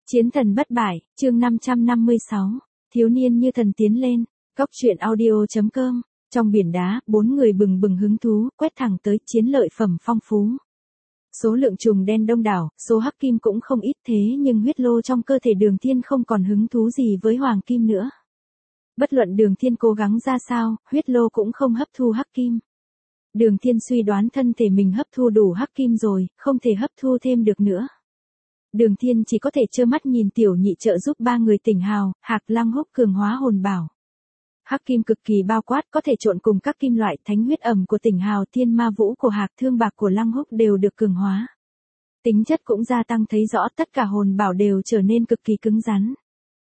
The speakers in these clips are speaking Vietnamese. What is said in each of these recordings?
Chiến thần bất bại, chương 556, thiếu niên như thần tiến lên, góc truyện audio.com, trong biển đá, 4 người bừng bừng hứng thú, quét thẳng tới chiến lợi phẩm phong phú. Số lượng trùng đen đông đảo, số hắc kim cũng không ít thế nhưng huyết lô trong cơ thể Đường Thiên không còn hứng thú gì với hoàng kim nữa. Bất luận Đường Thiên cố gắng ra sao, huyết lô cũng không hấp thu hắc kim. Đường Thiên suy đoán thân thể mình hấp thu đủ hắc kim rồi, không thể hấp thu thêm được nữa. Đường Thiên chỉ có thể trơ mắt nhìn tiểu nhị trợ giúp 3 người tỉnh hào, Hạc Lăng Húc cường hóa hồn bảo. Hắc kim cực kỳ bao quát có thể trộn cùng các kim loại, thánh huyết ẩm của tỉnh hào, thiên ma vũ của Hạc, thương bạc của Lăng Húc đều được cường hóa. Tính chất cũng gia tăng, thấy rõ tất cả hồn bảo đều trở nên cực kỳ cứng rắn.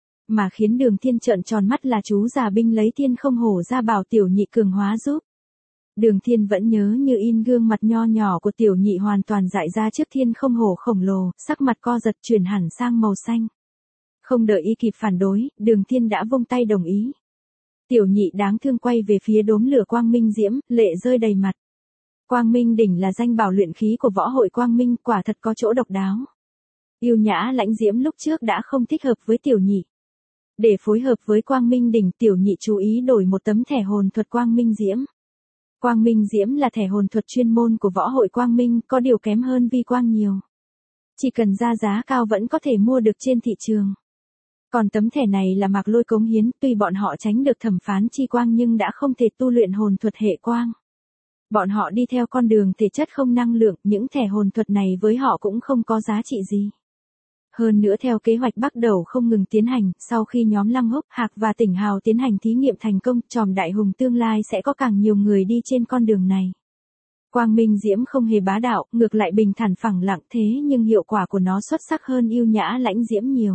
Mà khiến Đường Thiên trợn tròn mắt là chú già binh lấy thiên không hổ ra bảo tiểu nhị cường hóa giúp. Đường Thiên vẫn nhớ như in gương mặt nho nhỏ của tiểu nhị hoàn toàn dại ra trước thiên không hổ khổng lồ, sắc mặt co giật chuyển hẳn sang màu xanh. Không đợi y kịp phản đối, Đường Thiên đã vung tay đồng ý. Tiểu nhị đáng thương quay về phía đốm lửa quang minh diễm, lệ rơi đầy mặt. Quang minh đỉnh là danh bảo luyện khí của võ hội quang minh, quả thật có chỗ độc đáo. Yêu nhã lãnh diễm lúc trước đã không thích hợp với tiểu nhị. Để phối hợp với quang minh đỉnh, tiểu nhị chú ý đổi một tấm thẻ hồn thuật quang minh diễm. Quang minh diễm là thẻ hồn thuật chuyên môn của võ hội quang minh, có điều kém hơn vi quang nhiều. Chỉ cần ra giá cao vẫn có thể mua được trên thị trường. Còn tấm thẻ này là Mạc Lôi cống hiến, tuy bọn họ tránh được thẩm phán chi quang nhưng đã không thể tu luyện hồn thuật hệ quang. Bọn họ đi theo con đường thể chất không năng lượng, những thẻ hồn thuật này với họ cũng không có giá trị gì. Hơn nữa theo kế hoạch bắt đầu không ngừng tiến hành, sau khi nhóm Lăng Húc, Hạc và Tỉnh Hào tiến hành thí nghiệm thành công, Tròm Đại Hùng tương lai sẽ có càng nhiều người đi trên con đường này. Quang Minh Diễm không hề bá đạo, ngược lại bình thản phẳng lặng, thế nhưng hiệu quả của nó xuất sắc hơn Yêu Nhã Lãnh Diễm nhiều.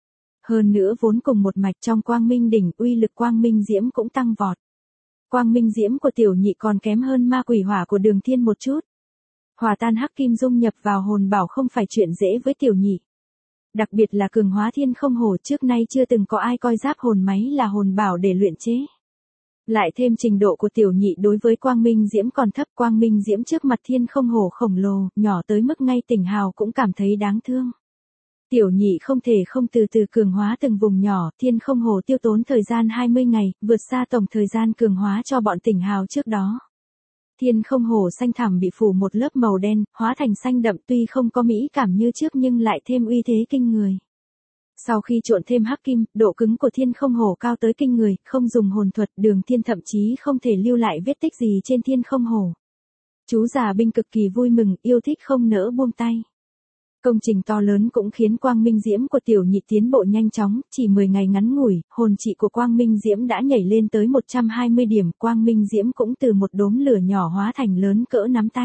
Hơn nữa vốn cùng một mạch trong Quang Minh đỉnh, uy lực Quang Minh Diễm cũng tăng vọt. Quang Minh Diễm của tiểu nhị còn kém hơn Ma Quỷ Hỏa của Đường Thiên một chút. Hòa tan hắc kim dung nhập vào hồn bảo không phải chuyện dễ với tiểu nhị. Đặc biệt là cường hóa thiên không hổ, trước nay chưa từng có ai coi giáp hồn máy là hồn bảo để luyện chế. Lại thêm trình độ của tiểu nhị đối với quang minh diễm còn thấp, quang minh diễm trước mặt thiên không hổ khổng lồ, nhỏ tới mức ngay Tỉnh Hào cũng cảm thấy đáng thương. Tiểu nhị không thể không từ từ cường hóa từng vùng nhỏ, thiên không hổ tiêu tốn thời gian 20 ngày, vượt xa tổng thời gian cường hóa cho bọn Tỉnh Hào trước đó. Thiên không hổ xanh thẳm bị phủ một lớp màu đen, hóa thành xanh đậm, tuy không có mỹ cảm như trước nhưng lại thêm uy thế kinh người. Sau khi trộn thêm hắc kim, độ cứng của thiên không hổ cao tới kinh người, không dùng hồn thuật, Đường Thiên thậm chí không thể lưu lại vết tích gì trên thiên không hổ. Chú già binh cực kỳ vui mừng, yêu thích không nỡ buông tay. Công trình to lớn cũng khiến Quang Minh Diễm của tiểu nhị tiến bộ nhanh chóng, chỉ 10 ngày ngắn ngủi, hồn trị của Quang Minh Diễm đã nhảy lên tới 120 điểm, Quang Minh Diễm cũng từ một đốm lửa nhỏ hóa thành lớn cỡ nắm tay.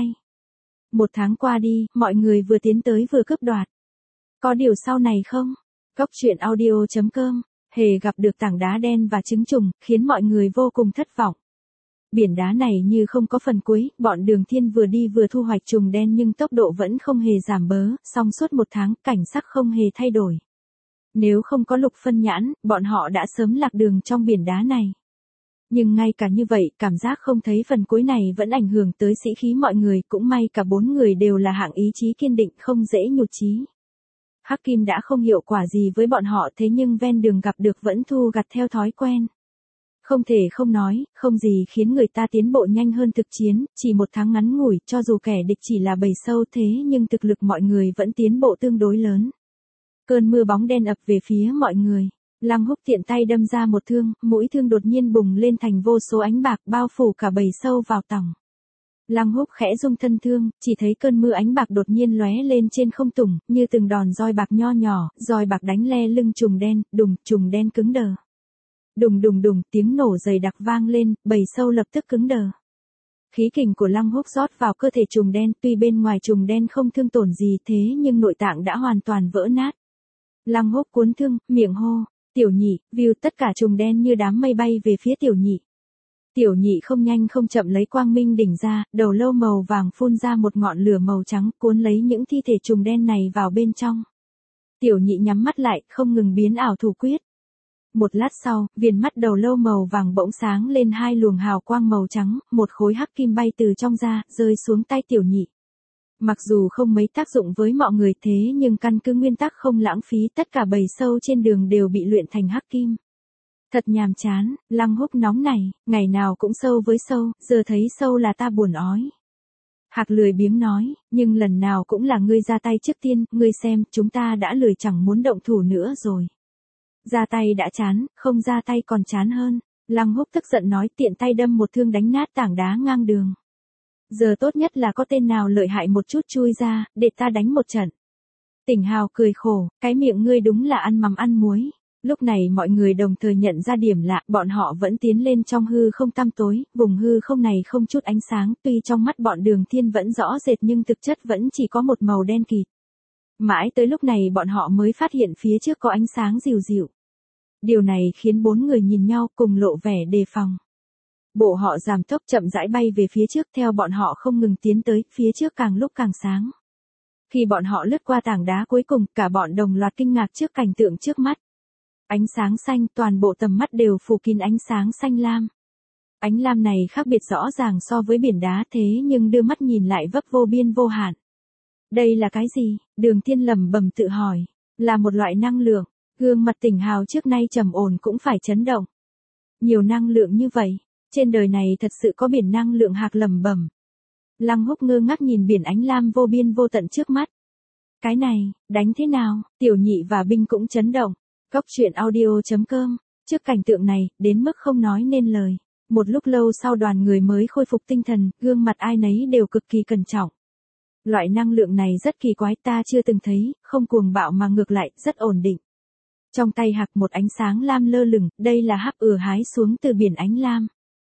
1 tháng qua đi, mọi người vừa tiến tới vừa cướp đoạt. Có điều sau này không? Góc truyện audio.com, hề gặp được tảng đá đen và trứng trùng, khiến mọi người vô cùng thất vọng. Biển đá này như không có phần cuối, bọn Đường Thiên vừa đi vừa thu hoạch trùng đen nhưng tốc độ vẫn không hề giảm bớ, song suốt 1 tháng, cảnh sắc không hề thay đổi. Nếu không có Lục Phân Nhãn, bọn họ đã sớm lạc đường trong biển đá này. Nhưng ngay cả như vậy, cảm giác không thấy phần cuối này vẫn ảnh hưởng tới sĩ khí mọi người, cũng may cả 4 người đều là hạng ý chí kiên định, không dễ nhụt chí. Hắc kim đã không hiệu quả gì với bọn họ, thế nhưng ven đường gặp được vẫn thu gặt theo thói quen. Không thể không nói, không gì khiến người ta tiến bộ nhanh hơn thực chiến, chỉ 1 tháng ngắn ngủi, cho dù kẻ địch chỉ là bầy sâu thế nhưng thực lực mọi người vẫn tiến bộ tương đối lớn. Cơn mưa bóng đen ập về phía mọi người. Lăng Húc tiện tay đâm ra một thương, mũi thương đột nhiên bùng lên thành vô số ánh bạc bao phủ cả bầy sâu vào tòng. Lăng Húc khẽ rung thân thương, chỉ thấy cơn mưa ánh bạc đột nhiên lóe lên trên không tùng, như từng đòn roi bạc nho nhỏ, roi bạc đánh le lưng trùng đen, đùng, trùng đen cứng đờ. Đùng đùng đùng, tiếng nổ dày đặc vang lên, bầy sâu lập tức cứng đờ. Khí kình của Lăng Húc rót vào cơ thể trùng đen, tuy bên ngoài trùng đen không thương tổn gì thế nhưng nội tạng đã hoàn toàn vỡ nát. Lăng Húc cuốn thương, miệng hô, tiểu nhị, view, tất cả trùng đen như đám mây bay về phía tiểu nhị. Tiểu nhị không nhanh không chậm lấy quang minh đỉnh ra, đầu lâu màu vàng phun ra một ngọn lửa màu trắng, cuốn lấy những thi thể trùng đen này vào bên trong. Tiểu nhị nhắm mắt lại, không ngừng biến ảo thủ quyết. Một lát sau, viền mắt đầu lâu màu vàng bỗng sáng lên 2 luồng hào quang màu trắng, một khối hắc kim bay từ trong ra, rơi xuống tay tiểu nhị. Mặc dù không mấy tác dụng với mọi người thế nhưng căn cứ nguyên tắc không lãng phí tất cả bầy sâu trên đường đều bị luyện thành hắc kim. Thật nhàm chán, Lăng Húc nóng này, ngày nào cũng sâu với sâu, giờ thấy sâu là ta buồn ói. Hạc lười biếng nói, nhưng lần nào cũng là ngươi ra tay trước tiên, ngươi xem, chúng ta đã lười chẳng muốn động thủ nữa rồi. Ra tay đã chán, không ra tay còn chán hơn. Lăng Húc tức giận nói tiện tay đâm một thương đánh nát tảng đá ngang đường. Giờ tốt nhất là có tên nào lợi hại một chút chui ra, để ta đánh một trận. Tỉnh Hào cười khổ, cái miệng ngươi đúng là ăn mắm ăn muối. Lúc này mọi người đồng thời nhận ra điểm lạ, bọn họ vẫn tiến lên trong hư không tăm tối, vùng hư không này không chút ánh sáng, tuy trong mắt bọn Đường Thiên vẫn rõ rệt nhưng thực chất vẫn chỉ có một màu đen kịt. Mãi tới lúc này bọn họ mới phát hiện phía trước có ánh sáng dịu dịu. Điều này khiến bốn người nhìn nhau cùng lộ vẻ đề phòng. Bộ họ giảm tốc chậm rãi bay về phía trước theo bọn họ không ngừng tiến tới, phía trước càng lúc càng sáng. Khi bọn họ lướt qua tảng đá cuối cùng, cả bọn đồng loạt kinh ngạc trước cảnh tượng trước mắt. Ánh sáng xanh, toàn bộ tầm mắt đều phủ kín ánh sáng xanh lam. Ánh lam này khác biệt rõ ràng so với biển đá thế nhưng đưa mắt nhìn lại vấp vô biên vô hạn. Đây là cái gì? Đường Thiên lẩm bẩm tự hỏi. Là một loại năng lượng. Gương mặt Tỉnh Hào trước nay trầm ổn cũng phải chấn động. Nhiều năng lượng như vậy, trên đời này thật sự có biển năng lượng, Hạc lẩm bẩm. Lăng Húc ngơ ngác nhìn biển ánh lam vô biên vô tận trước mắt. Cái này, đánh thế nào? Tiểu Nhị và Binh cũng chấn động. Cốc truyện audio.com. Trước cảnh tượng này, đến mức không nói nên lời. Một lúc lâu sau đoàn người mới khôi phục tinh thần, gương mặt ai nấy đều cực kỳ cẩn trọng. Loại năng lượng này rất kỳ quái, ta chưa từng thấy, không cuồng bạo mà ngược lại, rất ổn định. Trong tay Hạc một ánh sáng lam lơ lửng, đây là hắc hái xuống từ biển ánh lam.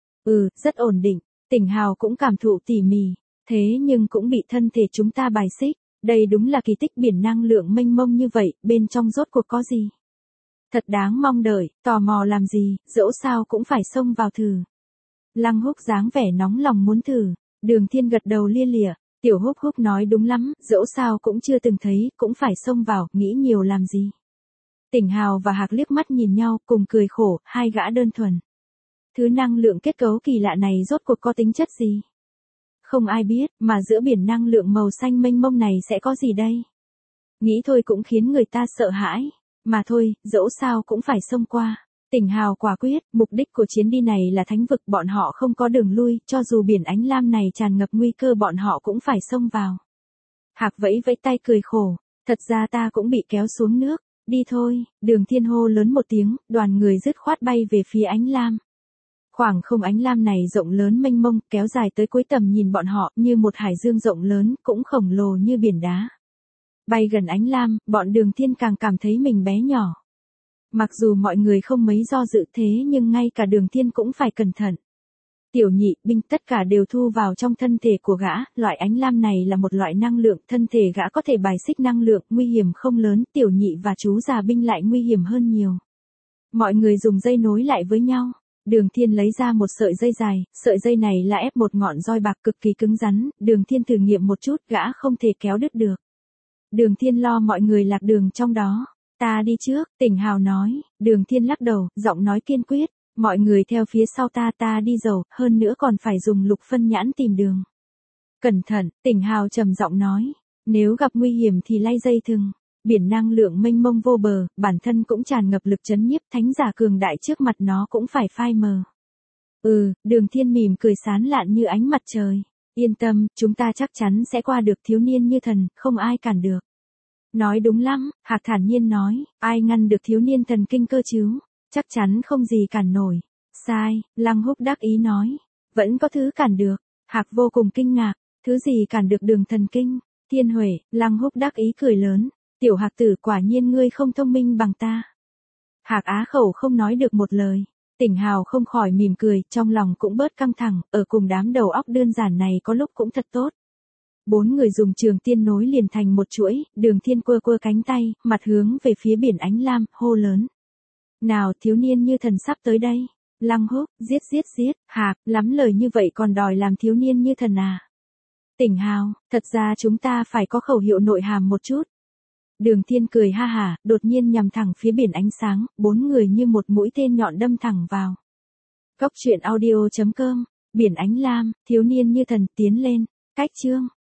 Rất ổn định, Tỉnh Hào cũng cảm thụ tỉ mỉ, thế nhưng cũng bị thân thể chúng ta bài xích. Đây đúng là kỳ tích, biển năng lượng mênh mông như vậy, bên trong rốt cuộc có gì? Thật đáng mong đợi, tò mò làm gì, dẫu sao cũng phải xông vào thử. Lăng Húc dáng vẻ nóng lòng muốn thử, Đường Thiên gật đầu lia lịa, Tiểu Húc nói đúng lắm, dẫu sao cũng chưa từng thấy, cũng phải xông vào, nghĩ nhiều làm gì. Tỉnh Hào và Hạc liếc mắt nhìn nhau, cùng cười khổ, hai gã đơn thuần. Thứ năng lượng kết cấu kỳ lạ này rốt cuộc có tính chất gì? Không ai biết, mà giữa biển năng lượng màu xanh mênh mông này sẽ có gì đây? Nghĩ thôi cũng khiến người ta sợ hãi. Mà thôi, dẫu sao cũng phải xông qua. Tỉnh Hào quả quyết, mục đích của chuyến đi này là thánh vực, bọn họ không có đường lui, cho dù biển ánh lam này tràn ngập nguy cơ bọn họ cũng phải xông vào. Hạc vẫy vẫy tay cười khổ, thật ra ta cũng bị kéo xuống nước, đi thôi. Đường Thiên hô lớn một tiếng, đoàn người dứt khoát bay về phía ánh lam. Khoảng không ánh lam này rộng lớn mênh mông, kéo dài tới cuối tầm nhìn bọn họ, như một hải dương rộng lớn, cũng khổng lồ như biển đá. Bay gần ánh lam, bọn Đường Thiên càng cảm thấy mình bé nhỏ. Mặc dù mọi người không mấy do dự thế nhưng ngay cả Đường Thiên cũng phải cẩn thận. Tiểu Nhị, Binh tất cả đều thu vào trong thân thể của gã, loại ánh lam này là một loại năng lượng, thân thể gã có thể bài xích năng lượng, nguy hiểm không lớn, Tiểu Nhị và chú già Binh lại nguy hiểm hơn nhiều. Mọi người dùng dây nối lại với nhau. Đường Thiên lấy ra một sợi dây dài, sợi dây này là ép một ngọn roi bạc cực kỳ cứng rắn, Đường Thiên thử nghiệm một chút, gã không thể kéo đứt được. Đường Thiên lo mọi người lạc đường trong đó. Ta đi trước, Tỉnh Hào nói. Đường Thiên lắc đầu, giọng nói kiên quyết. Mọi người theo phía sau ta đi dầu, hơn nữa còn phải dùng lục phân nhãn tìm đường. Cẩn thận, Tỉnh Hào trầm giọng nói. Nếu gặp nguy hiểm thì lay dây thừng. Biển năng lượng mênh mông vô bờ, bản thân cũng tràn ngập lực chấn nhiếp, thánh giả cường đại trước mặt nó cũng phải phai mờ. Đường Thiên mỉm cười sán lạn như ánh mặt trời. Yên tâm, chúng ta chắc chắn sẽ qua được, thiếu niên như thần, không ai cản được. Nói đúng lắm, Hạc thản nhiên nói, ai ngăn được thiếu niên thần kinh cơ chứ, chắc chắn không gì cản nổi. Sai, Lăng Húc đắc ý nói, vẫn có thứ cản được. Hạc vô cùng kinh ngạc, thứ gì cản được Đường thần kinh? Thiên Huệ, Lăng Húc đắc ý cười lớn, tiểu Hạc tử quả nhiên ngươi không thông minh bằng ta. Hạc á khẩu không nói được một lời. Tỉnh Hào không khỏi mỉm cười, trong lòng cũng bớt căng thẳng, ở cùng đám đầu óc đơn giản này có lúc cũng thật tốt. Bốn người dùng trường tiên nối liền thành một chuỗi, Đường Thiên quơ cánh tay, mặt hướng về phía biển ánh lam, hô lớn. Nào, thiếu niên như thần sắp tới đây. Lăng Húc, giết, Hạc, lắm lời như vậy còn đòi làm thiếu niên như thần à. Tỉnh Hào, thật ra chúng ta phải có khẩu hiệu nội hàm một chút. Đường Thiên cười ha hả, đột nhiên nhằm thẳng phía biển ánh sáng, bốn người như một mũi tên nhọn đâm thẳng vào. Cốc truyện audio.com, biển ánh lam, thiếu niên như thần tiến lên, cách chương.